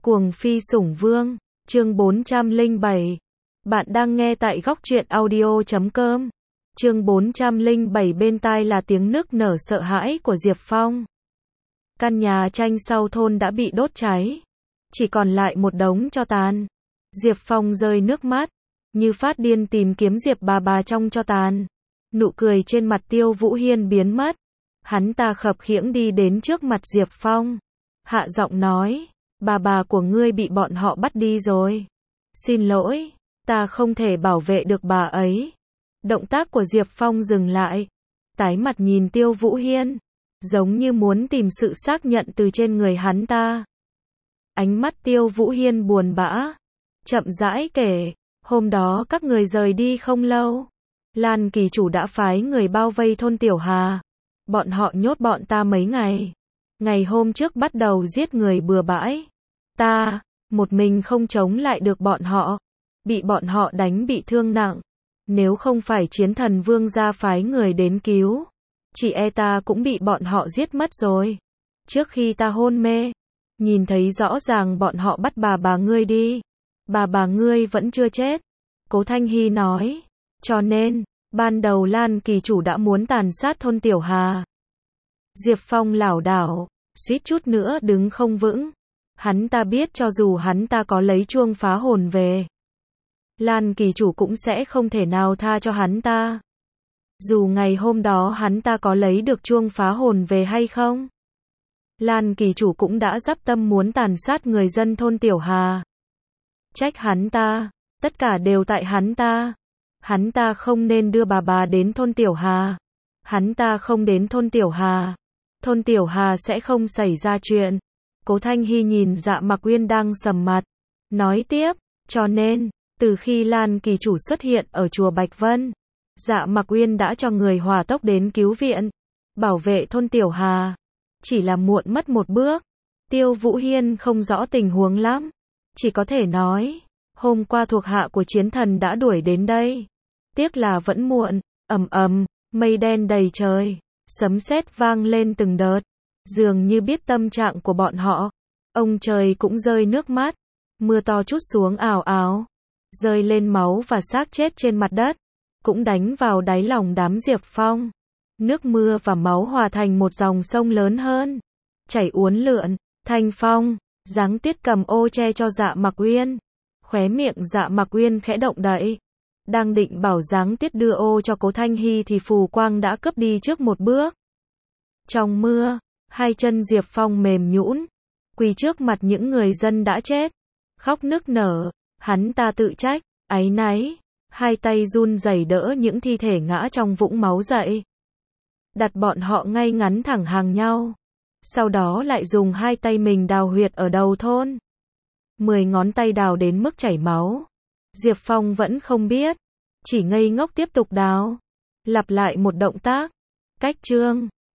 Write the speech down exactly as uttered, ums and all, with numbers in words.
Cuồng phi sủng vương, chương bốn trăm lẻ bảy. Bạn đang nghe tại góc truyện audio chấm com. Chương bốn trăm lẻ bảy, bên tai là tiếng nức nở sợ hãi của Diệp Phong. Căn nhà tranh sau thôn đã bị đốt cháy, chỉ còn lại một đống tro tàn. Diệp Phong rơi nước mắt, như phát điên tìm kiếm Diệp bà bà trong tro tàn. Nụ cười trên mặt Tiêu Vũ Hiên biến mất. Hắn ta khập khiễng đi đến trước mặt Diệp Phong, hạ giọng nói, bà bà của ngươi bị bọn họ bắt đi rồi. Xin lỗi, ta không thể bảo vệ được bà ấy. Động tác của Diệp Phong dừng lại, tái mặt nhìn Tiêu Vũ Hiên, giống như muốn tìm sự xác nhận từ trên người hắn ta. Ánh mắt Tiêu Vũ Hiên buồn bã, chậm rãi kể, hôm đó các người rời đi không lâu, Lan kỳ chủ đã phái người bao vây thôn Tiểu Hà. Bọn họ nhốt bọn ta mấy ngày. Ngày hôm trước bắt đầu giết người bừa bãi. Ta, một mình không chống lại được bọn họ. Bị bọn họ đánh bị thương nặng. Nếu không phải chiến thần vương gia phái người đến cứu, chỉ e ta cũng bị bọn họ giết mất rồi. Trước khi ta hôn mê, nhìn thấy rõ ràng bọn họ bắt bà bà ngươi đi. Bà bà ngươi vẫn chưa chết. Cố Thanh Hy nói. Cho nên, ban đầu Lan kỳ chủ đã muốn tàn sát thôn Tiểu Hà. Diệp Phong lảo đảo, suýt chút nữa đứng không vững. Hắn ta biết cho dù hắn ta có lấy chuông phá hồn về, Lan kỳ chủ cũng sẽ không thể nào tha cho hắn ta. Dù ngày hôm đó hắn ta có lấy được chuông phá hồn về hay không, Lan kỳ chủ cũng đã dắp tâm muốn tàn sát người dân thôn Tiểu Hà. Trách hắn ta, tất cả đều tại hắn ta. Hắn ta không nên đưa bà bà đến thôn Tiểu Hà. Hắn ta không đến thôn Tiểu Hà, thôn Tiểu Hà sẽ không xảy ra chuyện. Cố Thanh Hy nhìn Dạ Mặc Uyên đang sầm mặt, nói tiếp, cho nên, từ khi Lan kỳ chủ xuất hiện ở chùa Bạch Vân, Dạ Mặc Uyên đã cho người hỏa tốc đến cứu viện, bảo vệ thôn Tiểu Hà. Chỉ là muộn mất một bước. Tiêu Vũ Hiên không rõ tình huống lắm, chỉ có thể nói, hôm qua thuộc hạ của chiến thần đã đuổi đến đây. Tiếc là vẫn muộn. Ầm ầm, mây đen đầy trời, sấm sét vang lên từng đợt, dường như biết tâm trạng của bọn họ. Ông trời cũng rơi nước mắt, mưa to trút xuống ào ào, rơi lên máu và xác chết trên mặt đất, cũng đánh vào đáy lòng đám Diệp Phong. Nước mưa và máu hòa thành một dòng sông lớn hơn, chảy uốn lượn. Thanh Phong, Giáng Tuyết cầm ô che cho Dạ Mặc Uyên, khóe miệng Dạ Mặc Uyên khẽ động đậy. Đang định bảo Giáng Tuyết đưa ô cho Cố Thanh Hy thì phù quang đã cướp đi trước một bước. Trong mưa, hai chân Diệp Phong mềm nhũn, quỳ trước mặt những người dân đã chết, khóc nức nở. Hắn ta tự trách, áy náy, hai tay run rẩy đỡ những thi thể ngã trong vũng máu dậy, đặt bọn họ ngay ngắn thẳng hàng nhau. Sau đó lại dùng hai tay mình đào huyệt ở đầu thôn. Mười ngón tay đào đến mức chảy máu. Diệp Phong vẫn không biết, chỉ ngây ngốc tiếp tục đào, lặp lại một động tác. Cách chương